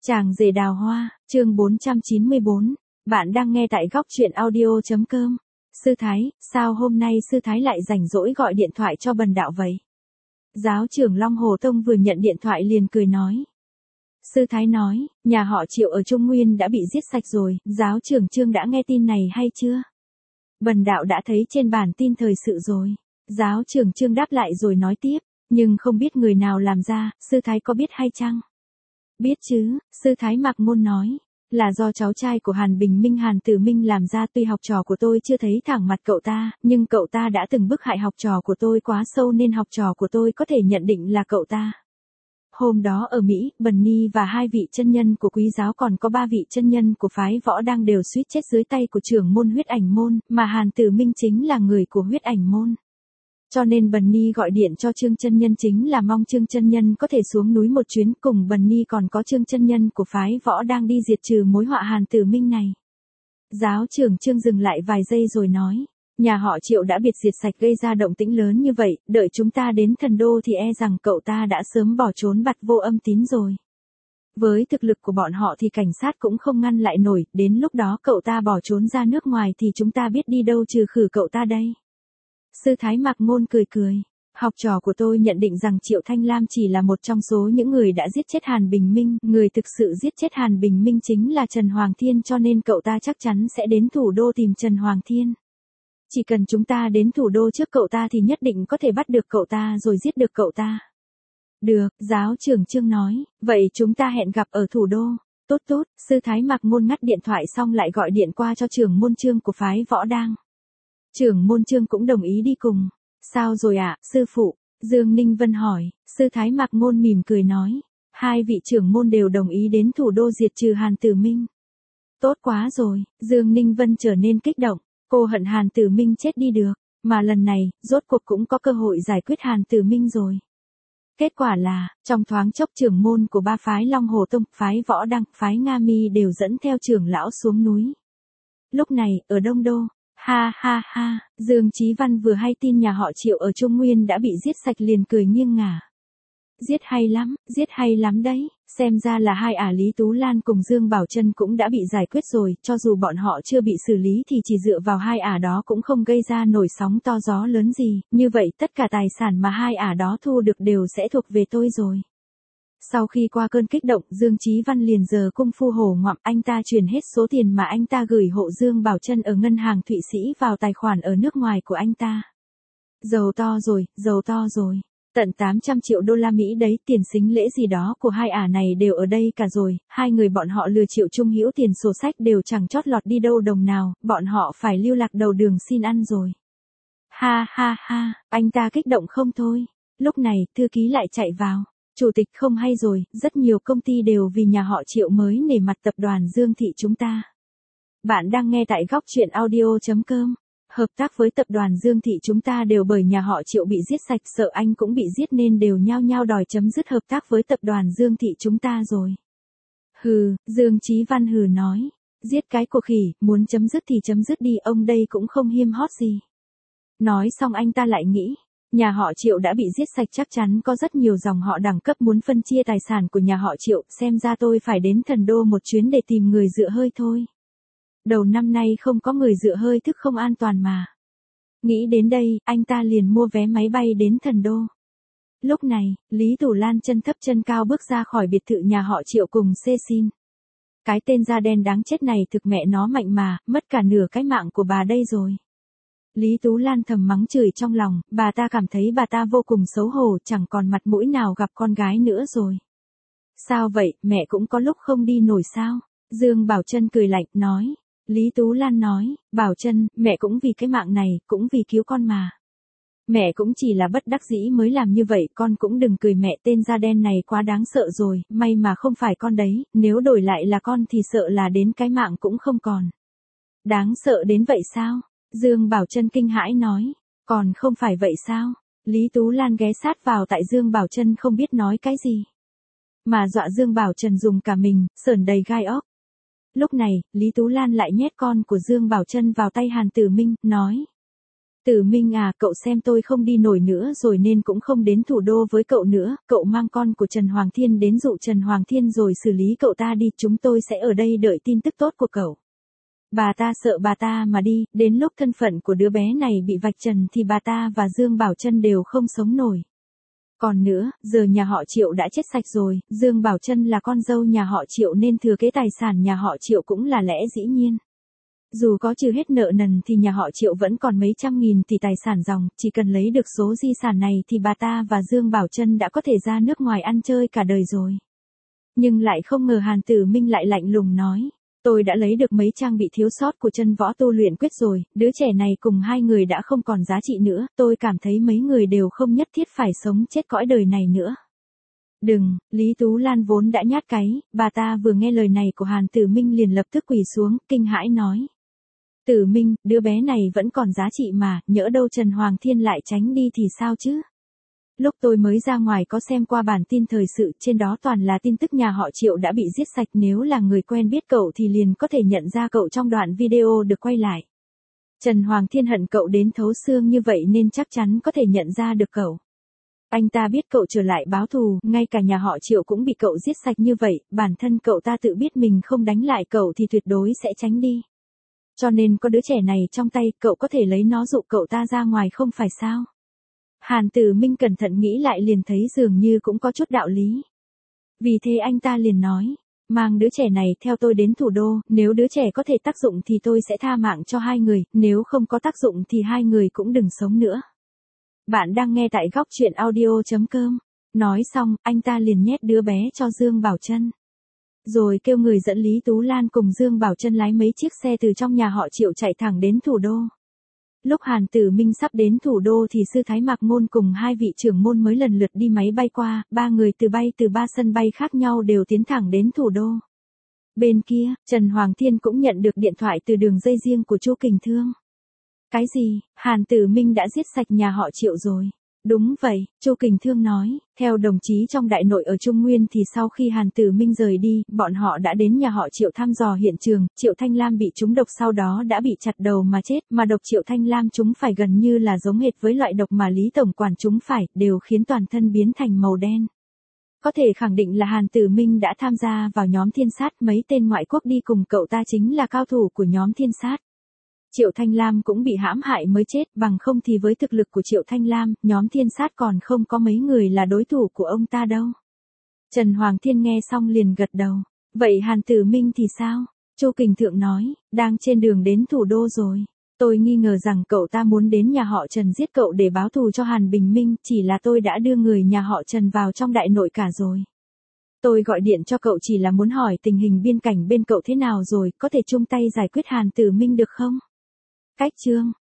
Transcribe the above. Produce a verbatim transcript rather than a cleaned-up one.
Chàng rể đào hoa, chương bốn trăm chín mươi bốn. Bạn đang nghe tại góc truyện audio chấm com. Sư Thái, sao hôm nay Sư Thái lại rảnh rỗi gọi điện thoại cho bần đạo vậy? Giáo trưởng Long Hồ Tông vừa nhận điện thoại liền cười nói. Sư Thái nói, nhà họ Triệu ở Trung Nguyên đã bị giết sạch rồi, giáo trưởng Trương đã nghe tin này hay chưa? Bần đạo đã thấy trên bản tin thời sự rồi. Giáo trưởng Trương đáp lại rồi nói tiếp, nhưng không biết người nào làm ra, Sư Thái có biết hay chăng? Biết chứ, Sư Thái Mạc Ngôn nói, là do cháu trai của Hàn Bình Minh Hàn Tử Minh làm ra. Tuy học trò của tôi chưa thấy thẳng mặt cậu ta, nhưng cậu ta đã từng bức hại học trò của tôi quá sâu nên học trò của tôi có thể nhận định là cậu ta. Hôm đó ở Mỹ, Bần Ni và hai vị chân nhân của quý giáo còn có ba vị chân nhân của phái võ đang đều suýt chết dưới tay của trưởng môn huyết ảnh môn, mà Hàn Tử Minh chính là người của huyết ảnh môn. Cho nên Bần Ni gọi điện cho Trương chân nhân chính là mong Trương chân nhân có thể xuống núi một chuyến, cùng Bần Ni còn có Trương chân nhân của phái võ đang đi diệt trừ mối họa Hàn Tử Minh này. Giáo trưởng Trương dừng lại vài giây rồi nói, nhà họ Triệu đã biệt diệt sạch gây ra động tĩnh lớn như vậy, đợi chúng ta đến thần đô thì e rằng cậu ta đã sớm bỏ trốn bặt vô âm tín rồi. Với thực lực của bọn họ thì cảnh sát cũng không ngăn lại nổi, đến lúc đó cậu ta bỏ trốn ra nước ngoài thì chúng ta biết đi đâu trừ khử cậu ta đây. Sư Thái Mạc Ngôn cười cười, học trò của tôi nhận định rằng Triệu Thanh Lam chỉ là một trong số những người đã giết chết Hàn Bình Minh, người thực sự giết chết Hàn Bình Minh chính là Trần Hoàng Thiên, cho nên cậu ta chắc chắn sẽ đến thủ đô tìm Trần Hoàng Thiên. Chỉ cần chúng ta đến thủ đô trước cậu ta thì nhất định có thể bắt được cậu ta rồi giết được cậu ta. Được, giáo trưởng Trương nói, vậy chúng ta hẹn gặp ở thủ đô. Tốt tốt, Sư Thái Mạc Ngôn ngắt điện thoại xong lại gọi điện qua cho trưởng môn Trương của phái võ đang. Trưởng môn Trương cũng đồng ý đi cùng. Sao rồi ạ, à, sư phụ? Dương Ninh Vân hỏi. Sư Thái Mạc Ngôn mỉm cười nói, hai vị trưởng môn đều đồng ý đến thủ đô diệt trừ Hàn Tử Minh. Tốt quá rồi, Dương Ninh Vân trở nên kích động. Cô hận Hàn Tử Minh chết đi được, mà lần này, rốt cuộc cũng có cơ hội giải quyết Hàn Tử Minh rồi. Kết quả là, trong thoáng chốc trưởng môn của ba phái Long Hồ Tông, phái Võ Đăng, phái Nga Mi đều dẫn theo trưởng lão xuống núi. Lúc này, ở Đông Đô, ha ha ha, Dương Chí Văn vừa hay tin nhà họ Triệu ở Trung Nguyên đã bị giết sạch liền cười nghiêng ngả. Giết hay lắm, giết hay lắm đấy, xem ra là hai ả Lý Tú Lan cùng Dương Bảo Trân cũng đã bị giải quyết rồi, cho dù bọn họ chưa bị xử lý thì chỉ dựa vào hai ả đó cũng không gây ra nổi sóng to gió lớn gì, như vậy tất cả tài sản mà hai ả đó thu được đều sẽ thuộc về tôi rồi. Sau khi qua cơn kích động, Dương Chí Văn liền giờ công phu hổ ngoạm, anh ta chuyển hết số tiền mà anh ta gửi hộ Dương Bảo Trân ở ngân hàng Thụy Sĩ vào tài khoản ở nước ngoài của anh ta. Giàu to rồi, giàu to rồi. Tận tám trăm triệu đô la Mỹ đấy, tiền sính lễ gì đó của hai ả này đều ở đây cả rồi, hai người bọn họ lừa Triệu Trung Hữu tiền sổ sách đều chẳng chót lọt đi đâu đồng nào, bọn họ phải lưu lạc đầu đường xin ăn rồi. Ha ha ha, anh ta kích động không thôi. Lúc này, thư ký lại chạy vào. Chủ tịch không hay rồi, rất nhiều công ty đều vì nhà họ Triệu mới nể mặt tập đoàn Dương Thị chúng ta. Bạn đang nghe tại góc truyện audio chấm com. Hợp tác với tập đoàn Dương Thị chúng ta đều bởi nhà họ Triệu bị giết sạch, sợ anh cũng bị giết nên đều nhao nhao đòi chấm dứt hợp tác với tập đoàn Dương Thị chúng ta rồi. Hừ, Dương Chí Văn hừ nói, giết cái của khỉ, muốn chấm dứt thì chấm dứt đi, ông đây cũng không hiêm hót gì. Nói xong anh ta lại nghĩ, nhà họ Triệu đã bị giết sạch chắc chắn có rất nhiều dòng họ đẳng cấp muốn phân chia tài sản của nhà họ Triệu, xem ra tôi phải đến thần đô một chuyến để tìm người dựa hơi thôi. Đầu năm nay không có người dựa hơi thức không an toàn mà. Nghĩ đến đây, anh ta liền mua vé máy bay đến thần đô. Lúc này, Lý Tủ Lan chân thấp chân cao bước ra khỏi biệt thự nhà họ Triệu cùng xê xin. Cái tên da đen đáng chết này thực mẹ nó mạnh mà, mất cả nửa cái mạng của bà đây rồi. Lý Tú Lan thầm mắng chửi trong lòng, bà ta cảm thấy bà ta vô cùng xấu hổ, chẳng còn mặt mũi nào gặp con gái nữa rồi. Sao vậy, mẹ cũng có lúc không đi nổi sao? Dương Bảo Trân cười lạnh, nói. Lý Tú Lan nói, Bảo Trân, mẹ cũng vì cái mạng này, cũng vì cứu con mà. Mẹ cũng chỉ là bất đắc dĩ mới làm như vậy, con cũng đừng cười mẹ, tên da đen này quá đáng sợ rồi, may mà không phải con đấy, nếu đổi lại là con thì sợ là đến cái mạng cũng không còn. Đáng sợ đến vậy sao? Dương Bảo Trân kinh hãi nói, còn không phải vậy sao? Lý Tú Lan ghé sát vào tại Dương Bảo Trân không biết nói cái gì. Mà dọa Dương Bảo Trân dùng cả mình, sởn đầy gai óc. Lúc này, Lý Tú Lan lại nhét con của Dương Bảo Trân vào tay Hàn Tử Minh, nói. Tử Minh à, cậu xem tôi không đi nổi nữa rồi nên cũng không đến thủ đô với cậu nữa, cậu mang con của Trần Hoàng Thiên đến dụ Trần Hoàng Thiên rồi xử lý cậu ta đi, chúng tôi sẽ ở đây đợi tin tức tốt của cậu. Bà ta sợ bà ta mà đi, đến lúc thân phận của đứa bé này bị vạch trần thì bà ta và Dương Bảo Trân đều không sống nổi. Còn nữa, giờ nhà họ Triệu đã chết sạch rồi, Dương Bảo Trân là con dâu nhà họ Triệu nên thừa kế tài sản nhà họ Triệu cũng là lẽ dĩ nhiên. Dù có trừ hết nợ nần thì nhà họ Triệu vẫn còn mấy trăm nghìn tỷ tài sản ròng, chỉ cần lấy được số di sản này thì bà ta và Dương Bảo Trân đã có thể ra nước ngoài ăn chơi cả đời rồi. Nhưng lại không ngờ Hàn Tử Minh lại lạnh lùng nói, tôi đã lấy được mấy trang bị thiếu sót của chân võ tu luyện quyết rồi, đứa trẻ này cùng hai người đã không còn giá trị nữa, tôi cảm thấy mấy người đều không nhất thiết phải sống chết cõi đời này nữa. Đừng, Lý Tú Lan vốn đã nhát cái, bà ta vừa nghe lời này của Hàn Tử Minh liền lập tức quỳ xuống, kinh hãi nói. Tử Minh, đứa bé này vẫn còn giá trị mà, nhỡ đâu Trần Hoàng Thiên lại tránh đi thì sao chứ? Lúc tôi mới ra ngoài có xem qua bản tin thời sự, trên đó toàn là tin tức nhà họ Triệu đã bị giết sạch, nếu là người quen biết cậu thì liền có thể nhận ra cậu trong đoạn video được quay lại. Trần Hoàng Thiên hận cậu đến thấu xương như vậy nên chắc chắn có thể nhận ra được cậu. Anh ta biết cậu trở lại báo thù, ngay cả nhà họ Triệu cũng bị cậu giết sạch như vậy, bản thân cậu ta tự biết mình không đánh lại cậu thì tuyệt đối sẽ tránh đi. Cho nên có đứa trẻ này trong tay, cậu có thể lấy nó dụ cậu ta ra ngoài không phải sao? Hàn Tử Minh cẩn thận nghĩ lại liền thấy dường như cũng có chút đạo lý. Vì thế anh ta liền nói, mang đứa trẻ này theo tôi đến thủ đô, nếu đứa trẻ có thể tác dụng thì tôi sẽ tha mạng cho hai người, nếu không có tác dụng thì hai người cũng đừng sống nữa. Bạn đang nghe tại góc truyện audio chấm com. Nói xong, anh ta liền nhét đứa bé cho Dương Bảo Trân. Rồi kêu người dẫn Lý Tú Lan cùng Dương Bảo Trân lái mấy chiếc xe từ trong nhà họ Triệu chạy thẳng đến thủ đô. Lúc Hàn Tử Minh sắp đến thủ đô thì sư Thái Mạc Ngôn cùng hai vị trưởng môn mới lần lượt đi máy bay qua, ba người từ bay từ ba sân bay khác nhau đều tiến thẳng đến thủ đô. Bên kia, Trần Hoàng Thiên cũng nhận được điện thoại từ đường dây riêng của Chu Kình Thương. Cái gì, Hàn Tử Minh đã giết sạch nhà họ Triệu rồi? Đúng vậy, Chu Kình Thương nói, theo đồng chí trong đại nội ở Trung Nguyên thì sau khi Hàn Tử Minh rời đi, bọn họ đã đến nhà họ Triệu thăm dò hiện trường, Triệu Thanh Lam bị trúng độc sau đó đã bị chặt đầu mà chết, mà độc Triệu Thanh Lam trúng phải gần như là giống hệt với loại độc mà Lý Tổng Quản trúng phải, đều khiến toàn thân biến thành màu đen. Có thể khẳng định là Hàn Tử Minh đã tham gia vào nhóm thiên sát, mấy tên ngoại quốc đi cùng cậu ta chính là cao thủ của nhóm thiên sát. Triệu Thanh Lam cũng bị hãm hại mới chết, bằng không thì với thực lực của Triệu Thanh Lam, nhóm thiên sát còn không có mấy người là đối thủ của ông ta đâu. Trần Hoàng Thiên nghe xong liền gật đầu. Vậy Hàn Tử Minh thì sao? Chu Kình Thượng nói, đang trên đường đến thủ đô rồi. Tôi nghi ngờ rằng cậu ta muốn đến nhà họ Trần giết cậu để báo thù cho Hàn Bình Minh, chỉ là tôi đã đưa người nhà họ Trần vào trong đại nội cả rồi. Tôi gọi điện cho cậu chỉ là muốn hỏi tình hình biên cảnh bên cậu thế nào rồi, có thể chung tay giải quyết Hàn Tử Minh được không? Cách chương